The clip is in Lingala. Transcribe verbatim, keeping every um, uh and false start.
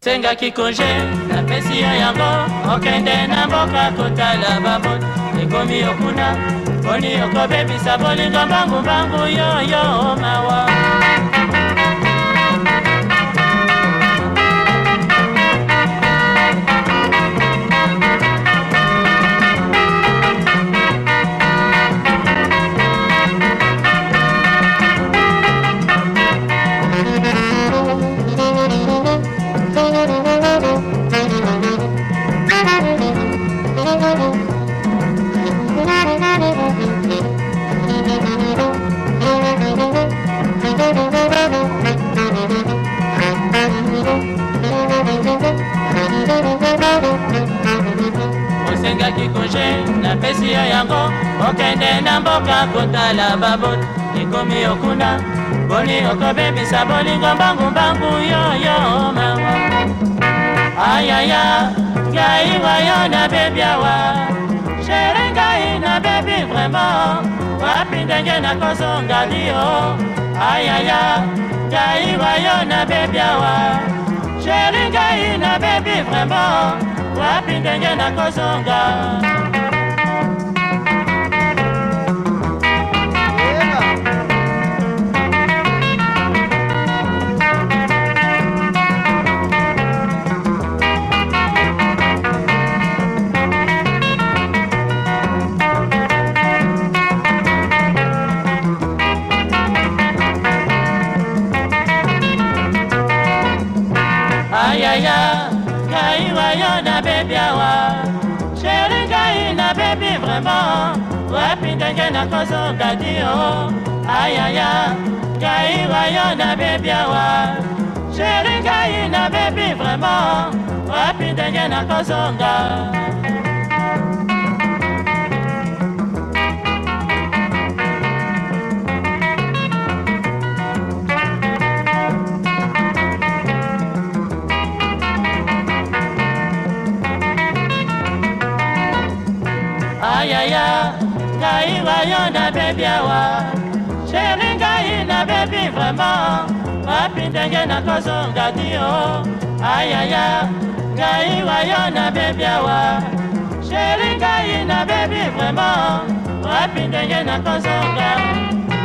Sengaki konje na pesi yo yango okende na mboka kotala babot ekomi okuna poni okobebisa bolingo mbangu mbangu yo yo mawa Osengaki konje na pesi yo yango okende na mboka kotala babot ekomi okuna boni okobebisa bolingo mbangu mbangu yo yo mawa ayaya ngai wayo na bebi awa chéri ngai na bebi vraiment wapi ndenge nakozonga dio ayaya ngai wayo na bebi awa chéri ngai na bebi vraiment wapi ndenge nakozonga ayaya ngai wayo na bebi awa chéri ngai na bebi vraiment wapi ndenge nakozonga dio ayaya ngai wayo na bebi awa chéri ngai na bebi vraiment wapi ndenge nakozonga ayaya ngai wayo na bebi awa chéri ngai na bebi vraiment wapi ndenge nakozonga dio ayaya ngai wayo na bebi awa chéri ngai na bebi vraiment wapi ndenge nakozonga